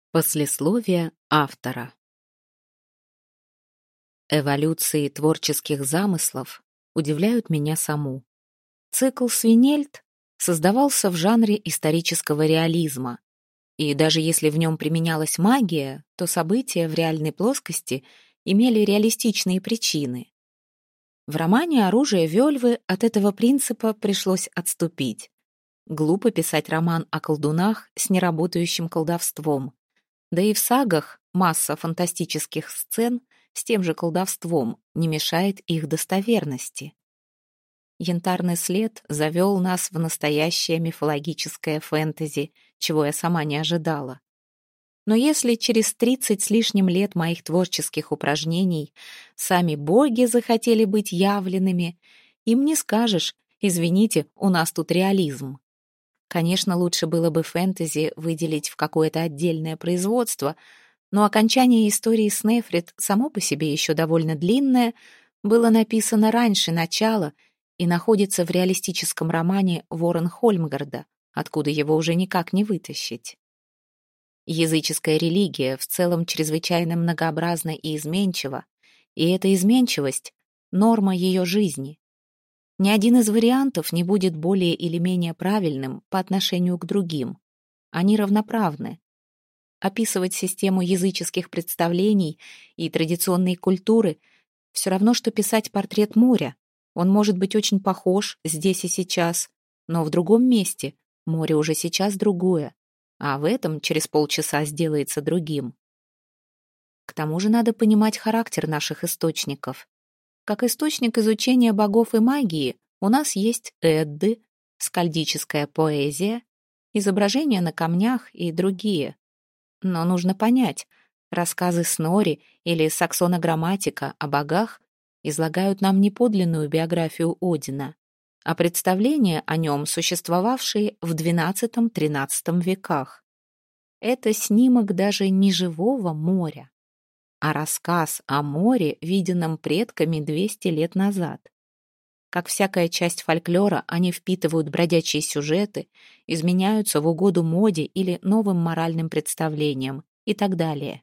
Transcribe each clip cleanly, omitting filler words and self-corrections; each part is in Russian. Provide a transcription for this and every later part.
Послесловие автора. Эволюции творческих замыслов удивляют меня саму. Цикл «Свинельд» создавался в жанре исторического реализма, и даже если в нем применялась магия, то события в реальной плоскости имели реалистичные причины. В романе «Оружие Вельвы» от этого принципа пришлось отступить. Глупо писать роман о колдунах с неработающим колдовством. Да и в сагах масса фантастических сцен с тем же колдовством не мешает их достоверности. «Янтарный след» завел нас в настоящее мифологическое фэнтези, чего я сама не ожидала. Но если через 30 с лишним лет моих творческих упражнений сами боги захотели быть явленными, им не скажешь: «Извините, у нас тут реализм». Конечно, лучше было бы фэнтези выделить в какое-то отдельное производство, но окончание истории Снефрит само по себе еще довольно длинное, было написано раньше начала и находится в реалистическом романе Ворон Хольмгарда, откуда его уже никак не вытащить. Языческая религия в целом чрезвычайно многообразна и изменчива, и эта изменчивость — норма ее жизни. Ни один из вариантов не будет более или менее правильным по отношению к другим. Они равноправны. Описывать систему языческих представлений и традиционной культуры все равно, что писать портрет моря. Он может быть очень похож здесь и сейчас, но в другом месте море уже сейчас другое, а в этом через полчаса сделается другим. К тому же надо понимать характер наших источников. Как источник изучения богов и магии у нас есть Эдды, скальдическая поэзия, изображения на камнях и другие. Но нужно понять, рассказы Снори или Саксона-грамматика о богах излагают нам не подлинную биографию Одина, а представления о нем, существовавшие в XII-XIII веках. Это снимок даже не живого моря, а рассказ о море, виденном предками 200 лет назад. Как всякая часть фольклора, они впитывают бродячие сюжеты, изменяются в угоду моде или новым моральным представлениям и так далее.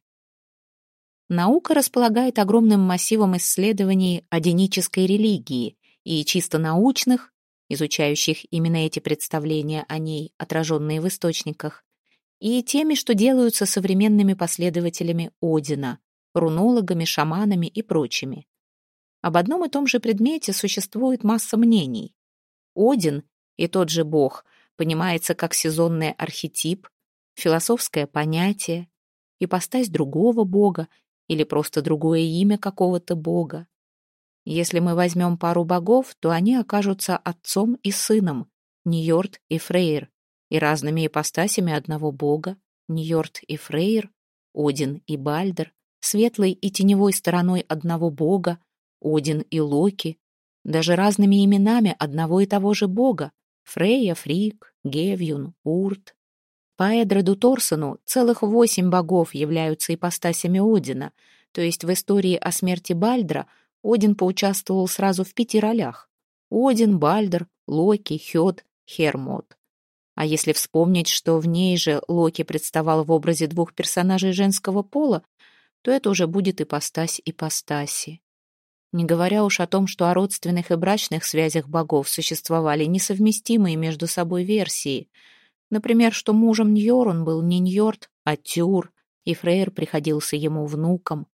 Наука располагает огромным массивом исследований одинической религии и чисто научных, изучающих именно эти представления о ней, отраженные в источниках, и теми, что делаются современными последователями Одина, рунологами, шаманами и прочими. Об одном и том же предмете существует масса мнений. Один и тот же бог понимается как сезонный архетип, философское понятие, ипостась другого бога или просто другое имя какого-то бога. Если мы возьмем пару богов, то они окажутся отцом и сыном, Ньорд и Фрейр, и разными ипостасями одного бога, Ньорд и Фрейр, Один и Бальдер, светлой и теневой стороной одного бога, Один и Локи, даже разными именами одного и того же бога, Фрейя, Фрик, Гевьюн, Урт. По Эдреду Торсону целых 8 богов являются ипостасями Одина, то есть в истории о смерти Бальдра Один поучаствовал сразу в 5 ролях: Один, Бальдер, Локи, Хёд, Хермод. А если вспомнить, что в ней же Локи представал в образе 2 персонажей женского пола, то это уже будет ипостась ипостаси. Не говоря уж о том, что о родственных и брачных связях богов существовали несовместимые между собой версии. Например, что мужем Ньорун был не Ньорд, а Тюр, и Фрейр приходился ему внуком.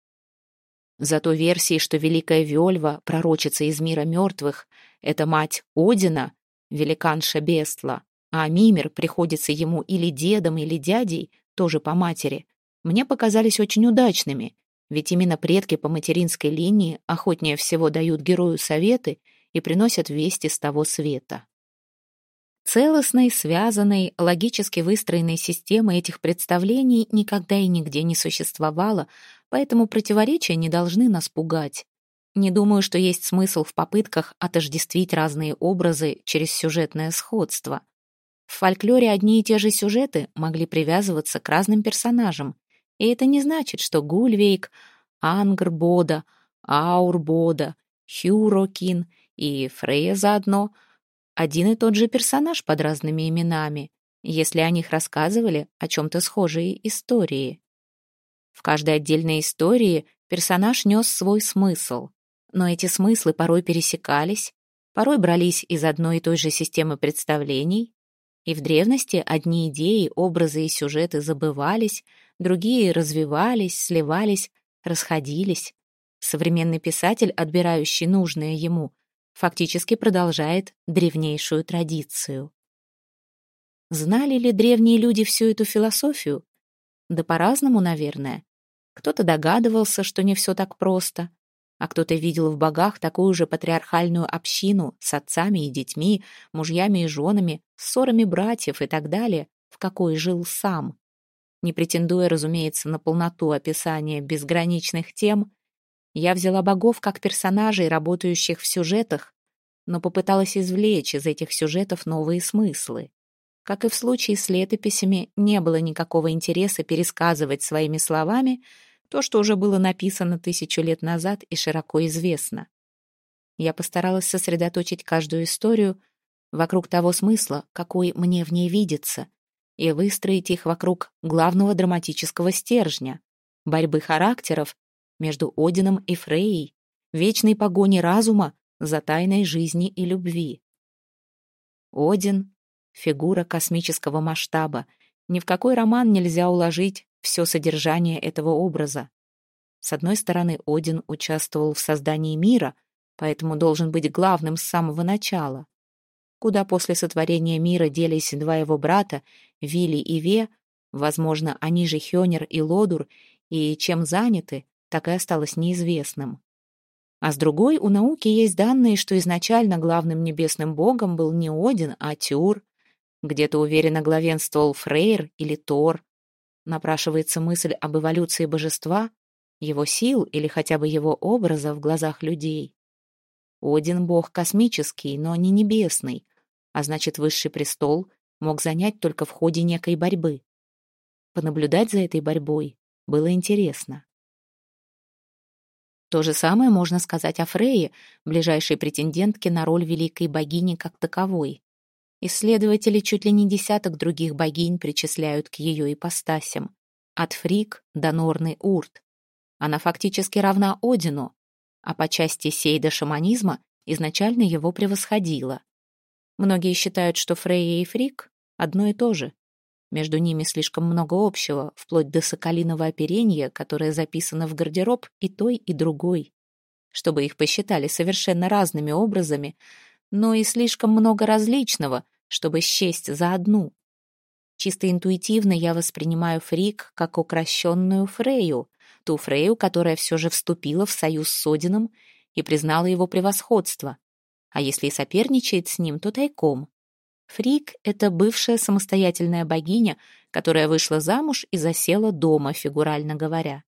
Зато версии, что Великая Вельва, пророчица из мира мертвых, это мать Одина, великанша Бестла, а Мимир приходится ему или дедом, или дядей, тоже по матери, мне показались очень удачными, ведь именно предки по материнской линии охотнее всего дают герою советы и приносят вести с того света. Целостной, связанной, логически выстроенной системы этих представлений никогда и нигде не существовало, поэтому противоречия не должны нас пугать. Не думаю, что есть смысл в попытках отождествить разные образы через сюжетное сходство. В фольклоре одни и те же сюжеты могли привязываться к разным персонажам, и это не значит, что Гульвейк, Ангрбода, Аурбода, Хюрокин и Фрейя заодно один и тот же персонаж под разными именами, если о них рассказывали о чем-то схожие истории. В каждой отдельной истории персонаж нес свой смысл, но эти смыслы порой пересекались, порой брались из одной и той же системы представлений, и в древности одни идеи, образы и сюжеты забывались, другие развивались, сливались, расходились. Современный писатель, отбирающий нужное ему, фактически продолжает древнейшую традицию. Знали ли древние люди всю эту философию? Да по-разному, наверное. Кто-то догадывался, что не все так просто, а кто-то видел в богах такую же патриархальную общину с отцами и детьми, мужьями и женами, ссорами братьев и так далее, в какой жил сам. Не претендуя, разумеется, на полноту описания безграничных тем, я взяла богов как персонажей, работающих в сюжетах, но попыталась извлечь из этих сюжетов новые смыслы. Как и в случае с летописями, не было никакого интереса пересказывать своими словами то, что уже было написано 1000 лет назад и широко известно. Я постаралась сосредоточить каждую историю вокруг того смысла, какой мне в ней видится, и выстроить их вокруг главного драматического стержня — борьбы характеров между Одином и Фрейей, вечной погони разума за тайной жизни и любви. Один — фигура космического масштаба. Ни в какой роман нельзя уложить все содержание этого образа. С одной стороны, Один участвовал в создании мира, поэтому должен быть главным с самого начала. Куда после сотворения мира делись два его брата, Вили и Ве, возможно, они же Хёнер и Лодур, и чем заняты, так и осталось неизвестным. А с другой, у науки есть данные, что изначально главным небесным богом был не Один, а Тюр. Где-то уверенно главенствовал Фрейр или Тор. Напрашивается мысль об эволюции божества, его сил или хотя бы его образа в глазах людей. Один бог космический, но не небесный, а значит, высший престол мог занять только в ходе некой борьбы. Понаблюдать за этой борьбой было интересно. То же самое можно сказать о Фрейе, ближайшей претендентке на роль великой богини как таковой. Исследователи чуть ли не десяток других богинь причисляют к ее ипостасям. От Фрик до Норны Урт. Она фактически равна Одину, а по части сейдо-шаманизма изначально его превосходила. Многие считают, что Фрейя и Фрик одно и то же. Между ними слишком много общего, вплоть до соколиного оперения, которое записано в гардероб и той, и другой. Чтобы их посчитали совершенно разными образами, но и слишком много различного, чтобы счесть за одну. Чисто интуитивно я воспринимаю Фрик как укращенную Фрейю, ту Фрейю, которая все же вступила в союз с Одином и признала его превосходство. А если и соперничает с ним, то тайком. Фрик — это бывшая самостоятельная богиня, которая вышла замуж и засела дома, фигурально говоря.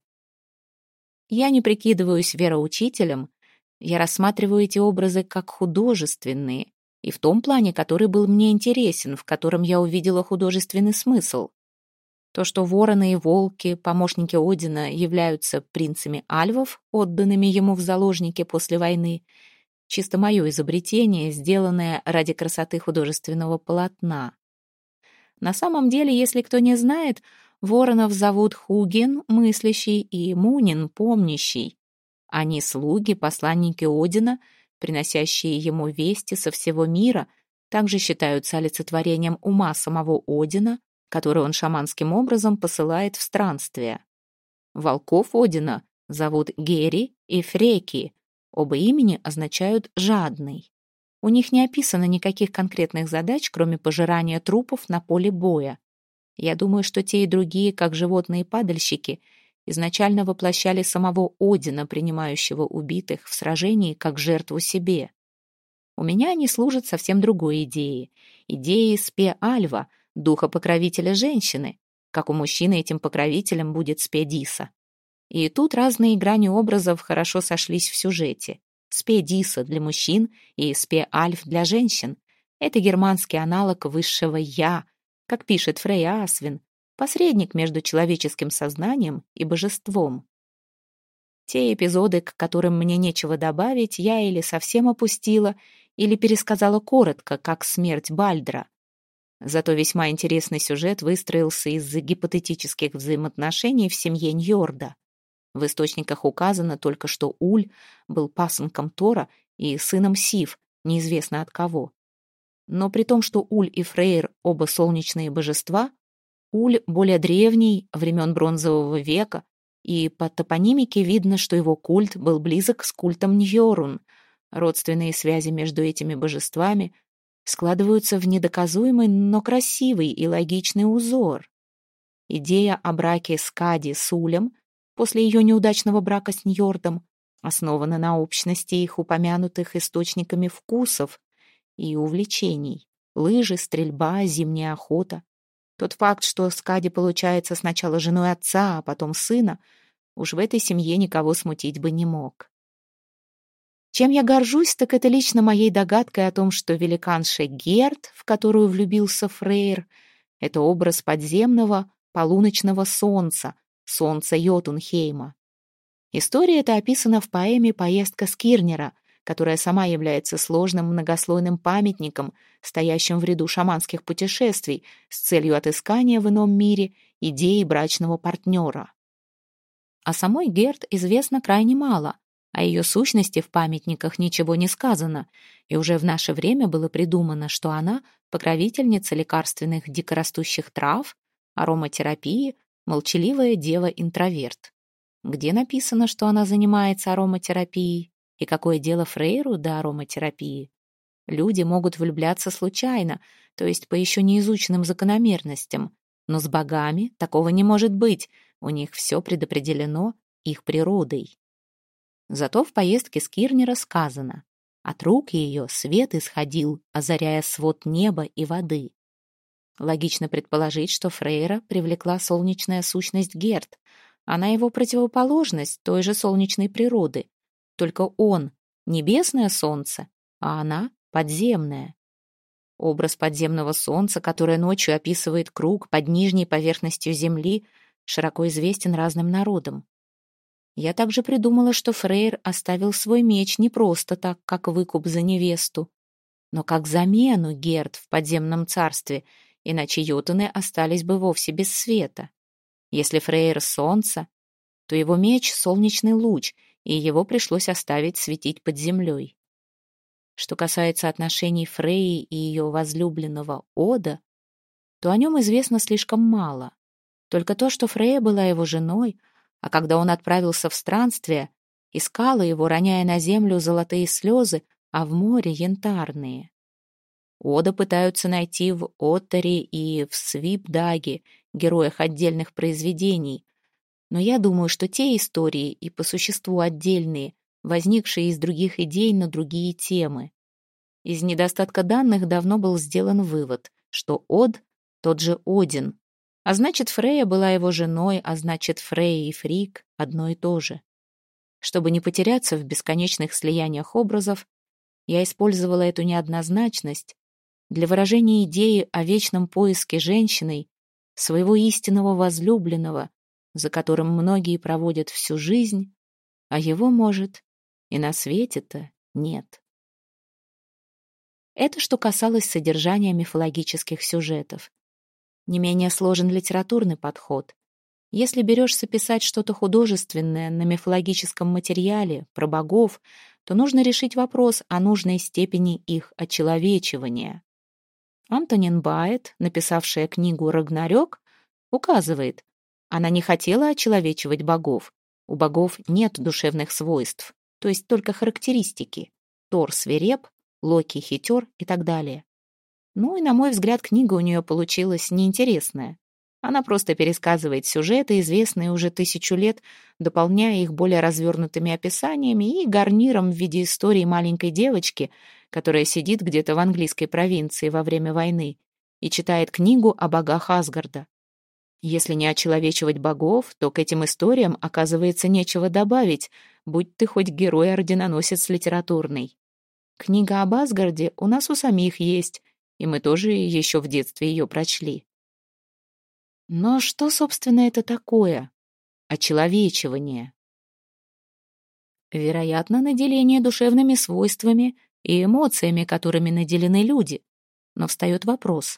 Я не прикидываюсь вероучителем, я рассматриваю эти образы как художественные, и в том плане, который был мне интересен, в котором я увидела художественный смысл. То, что вороны и волки, помощники Одина, являются принцами альвов, отданными ему в заложники после войны, чисто мое изобретение, сделанное ради красоты художественного полотна. На самом деле, если кто не знает, воронов зовут Хугин, мыслящий, и Мунин, помнящий. Они слуги, посланники Одина, приносящие ему вести со всего мира, также считаются олицетворением ума самого Одина, который он шаманским образом посылает в странствие. Волков Одина зовут Гери и Фреки. Оба имени означают «жадный». У них не описано никаких конкретных задач, кроме пожирания трупов на поле боя. Я думаю, что те и другие, как животные-падальщики, изначально воплощали самого Одина, принимающего убитых в сражении как жертву себе. У меня они служат совсем другой идее. Идеей Спе-Альва, духа-покровителя женщины, как у мужчины этим покровителем будет Спе-Диса. И тут разные грани образов хорошо сошлись в сюжете. Спе-Диса для мужчин и Спе-Альф для женщин. Это германский аналог высшего «я», как пишет Фрейя Асвин, посредник между человеческим сознанием и божеством. Те эпизоды, к которым мне нечего добавить, я или совсем опустила, или пересказала коротко, как смерть Бальдра. Зато весьма интересный сюжет выстроился из-за гипотетических взаимоотношений в семье Ньорда. В источниках указано только, что Уль был пасынком Тора и сыном Сив, неизвестно от кого. Но при том, что Уль и Фрейр оба солнечные божества, Уль более древний, времен Бронзового века, и по топонимике видно, что его культ был близок с культом Ньорун. Родственные связи между этими божествами складываются в недоказуемый, но красивый и логичный узор. Идея о браке Скади с Улем после ее неудачного брака с Ньордом основана на общности их упомянутых источниками вкусов и увлечений: лыжи, стрельба, зимняя охота. Тот факт, что Скади получается сначала женой отца, а потом сына, уж в этой семье никого смутить бы не мог. Чем я горжусь, так это лично моей догадкой о том, что великанша Герд, в которую влюбился Фрейр, это образ подземного полуночного солнца, солнца Йотунхейма. История эта описана в поэме «Поездка Скирнера», которая сама является сложным многослойным памятником, стоящим в ряду шаманских путешествий с целью отыскания в ином мире идеи брачного партнера. О самой Герд известно крайне мало, о ее сущности в памятниках ничего не сказано, и уже в наше время было придумано, что она покровительница лекарственных дикорастущих трав, ароматерапии, молчаливая дева-интроверт. Где написано, что она занимается ароматерапией? И какое дело Фрейру до ароматерапии? Люди могут влюбляться случайно, то есть по еще неизученным закономерностям, но с богами такого не может быть, у них все предопределено их природой. Зато в поездке Скирнера сказано: от рук ее свет исходил, озаряя свод неба и воды. Логично предположить, что Фрейра привлекла солнечная сущность Герд. Она его противоположность той же солнечной природы. Только он — небесное солнце, а она — подземное. Образ подземного солнца, которое ночью описывает круг под нижней поверхностью земли, широко известен разным народам. Я также придумала, что Фрейр оставил свой меч не просто так, как выкуп за невесту, но как замену Герд в подземном царстве, иначе йотуны остались бы вовсе без света. Если Фрейр — солнце, то его меч — солнечный луч, и его пришлось оставить светить под землей. Что касается отношений Фрейи и ее возлюбленного Ода, то о нем известно слишком мало. Только то, что Фрейя была его женой, а когда он отправился в странствие, искала его, роняя на землю золотые слезы, а в море янтарные. Ода пытаются найти в Оттере и в Свипдаге, героях отдельных произведений, но я думаю, что те истории и по существу отдельные, возникшие из других идей на другие темы. Из недостатка данных давно был сделан вывод, что Од — тот же Один, а значит, Фрейя была его женой, а значит, Фрейя и Фрик — одно и то же. Чтобы не потеряться в бесконечных слияниях образов, я использовала эту неоднозначность для выражения идеи о вечном поиске женщиной своего истинного возлюбленного, за которым многие проводят всю жизнь, а его, может, и на свете-то нет. Это что касалось содержания мифологических сюжетов. Не менее сложен литературный подход. Если берешься писать что-то художественное на мифологическом материале, про богов, то нужно решить вопрос о нужной степени их очеловечивания. Антонин Байет, написавшая книгу «Рагнарёк», указывает, она не хотела очеловечивать богов. У богов нет душевных свойств, то есть только характеристики. Тор свиреп, Локи хитер и так далее. Ну и, на мой взгляд, книга у нее получилась неинтересная. Она просто пересказывает сюжеты, известные уже 1000 лет, дополняя их более развернутыми описаниями и гарниром в виде истории маленькой девочки, которая сидит где-то в английской провинции во время войны и читает книгу о богах Асгарда. Если не очеловечивать богов, то к этим историям, оказывается, нечего добавить, будь ты хоть герой-орденоносец литературный. Книга об Асгарде у нас у самих есть, и мы тоже еще в детстве ее прочли. Но что, собственно, это такое? Очеловечивание. Вероятно, наделение душевными свойствами и эмоциями, которыми наделены люди. Но встает вопрос,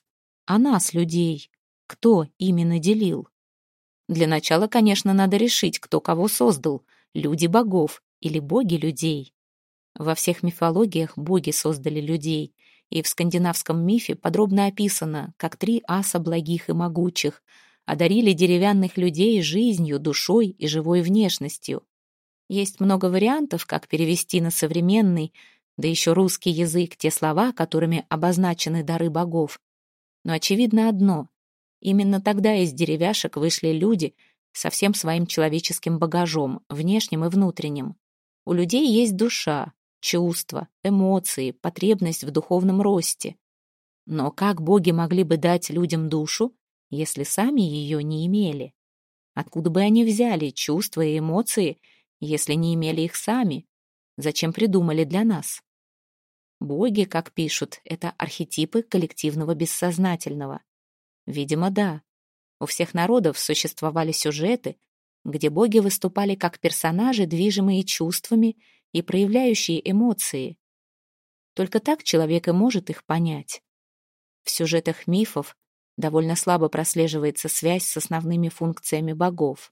а нас, людей. Кто именно делил? Для начала, конечно, надо решить, кто кого создал, люди богов или боги людей. Во всех мифологиях боги создали людей, и в скандинавском мифе подробно описано, как 3 аса благих и могучих одарили деревянных людей жизнью, душой и живой внешностью. Есть много вариантов, как перевести на современный, да еще русский язык, те слова, которыми обозначены дары богов. Но очевидно одно: именно тогда из деревяшек вышли люди со всем своим человеческим багажом, внешним и внутренним. У людей есть душа, чувства, эмоции, потребность в духовном росте. Но как боги могли бы дать людям душу, если сами ее не имели? Откуда бы они взяли чувства и эмоции, если не имели их сами? Зачем придумали для нас? Боги, как пишут, это архетипы коллективного бессознательного. Видимо, да. У всех народов существовали сюжеты, где боги выступали как персонажи, движимые чувствами и проявляющие эмоции. Только так человек и может их понять. В сюжетах мифов довольно слабо прослеживается связь с основными функциями богов.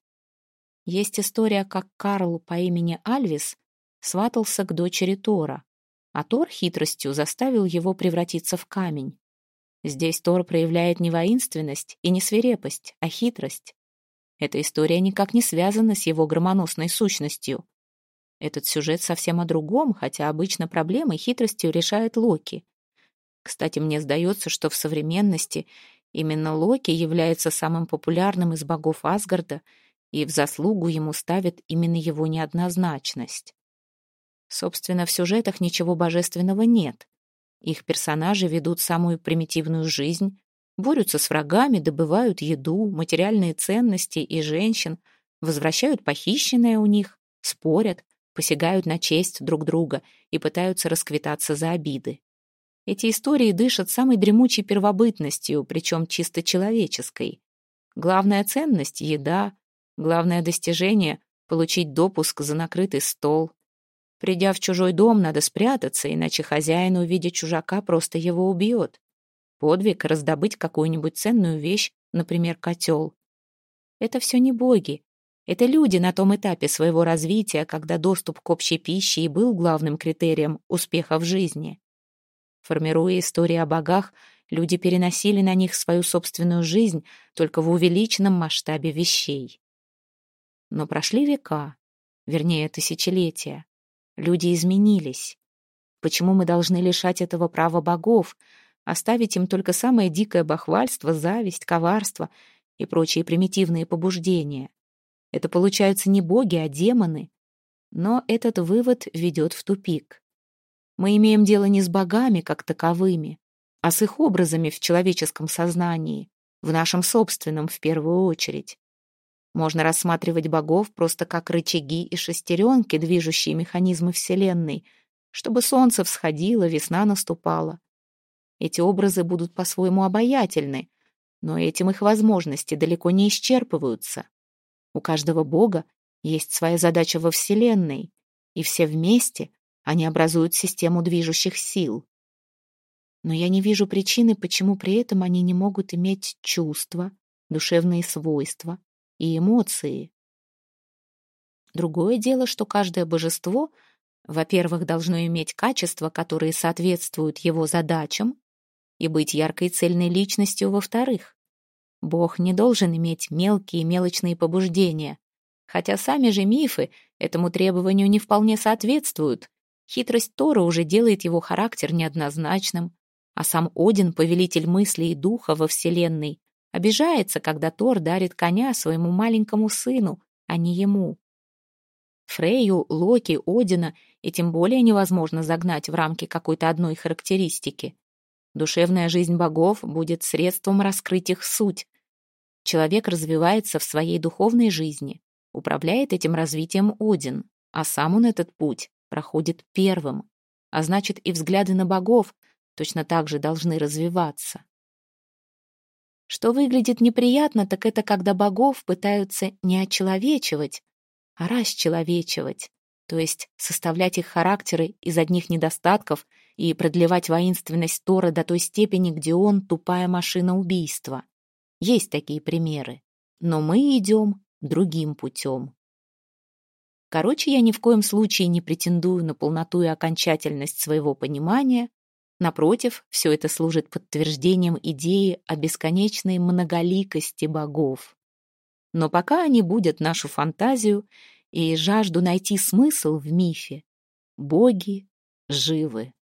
Есть история, как Карл по имени Альвис сватался к дочери Тора, а Тор хитростью заставил его превратиться в камень. Здесь Тор проявляет не воинственность и не свирепость, а хитрость. Эта история никак не связана с его громоносной сущностью. Этот сюжет совсем о другом, хотя обычно проблемы хитростью решает Локи. Кстати, мне сдается, что в современности именно Локи является самым популярным из богов Асгарда, и в заслугу ему ставят именно его неоднозначность. Собственно, в сюжетах ничего божественного нет. Их персонажи ведут самую примитивную жизнь, борются с врагами, добывают еду, материальные ценности и женщин, возвращают похищенное у них, спорят, посягают на честь друг друга и пытаются расквитаться за обиды. Эти истории дышат самой дремучей первобытностью, причем чисто человеческой. Главная ценность — еда, главное достижение — получить допуск за накрытый стол. Придя в чужой дом, надо спрятаться, иначе хозяин, увидя чужака, просто его убьет. Подвиг — раздобыть какую-нибудь ценную вещь, например, котел. Это все не боги. Это люди на том этапе своего развития, когда доступ к общей пище и был главным критерием успеха в жизни. Формируя истории о богах, люди переносили на них свою собственную жизнь только в увеличенном масштабе вещей. Но прошли века, вернее, тысячелетия. Люди изменились. Почему мы должны лишать этого права богов, оставить им только самое дикое бахвальство, зависть, коварство и прочие примитивные побуждения? Это получаются не боги, а демоны. Но этот вывод ведет в тупик. Мы имеем дело не с богами как таковыми, а с их образами в человеческом сознании, в нашем собственном в первую очередь. Можно рассматривать богов просто как рычаги и шестеренки, движущие механизмы Вселенной, чтобы солнце всходило, весна наступала. Эти образы будут по-своему обаятельны, но этим их возможности далеко не исчерпываются. У каждого бога есть своя задача во Вселенной, и все вместе они образуют систему движущих сил. Но я не вижу причины, почему при этом они не могут иметь чувства, душевные свойства и эмоции. Другое дело, что каждое божество, во-первых, должно иметь качества, которые соответствуют его задачам, и быть яркой цельной личностью, во-вторых. Бог не должен иметь мелкие мелочные побуждения, хотя сами же мифы этому требованию не вполне соответствуют. Хитрость Тора уже делает его характер неоднозначным, а сам Один, повелитель мыслей и духа во Вселенной, обижается, когда Тор дарит коня своему маленькому сыну, а не ему. Фрейю, Локи, Одина и тем более невозможно загнать в рамки какой-то одной характеристики. Душевная жизнь богов будет средством раскрыть их суть. Человек развивается в своей духовной жизни, управляет этим развитием Один, а сам он этот путь проходит первым, а значит и взгляды на богов точно так же должны развиваться. Что выглядит неприятно, так это когда богов пытаются не очеловечивать, а расчеловечивать, то есть составлять их характеры из одних недостатков и продлевать воинственность Тора до той степени, где он тупая машина убийства. Есть такие примеры. Но мы идем другим путем. Короче, я ни в коем случае не претендую на полноту и окончательность своего понимания. Напротив, все это служит подтверждением идеи о бесконечной многоликости богов. Но пока они будят нашу фантазию и жажду найти смысл в мифе, боги живы.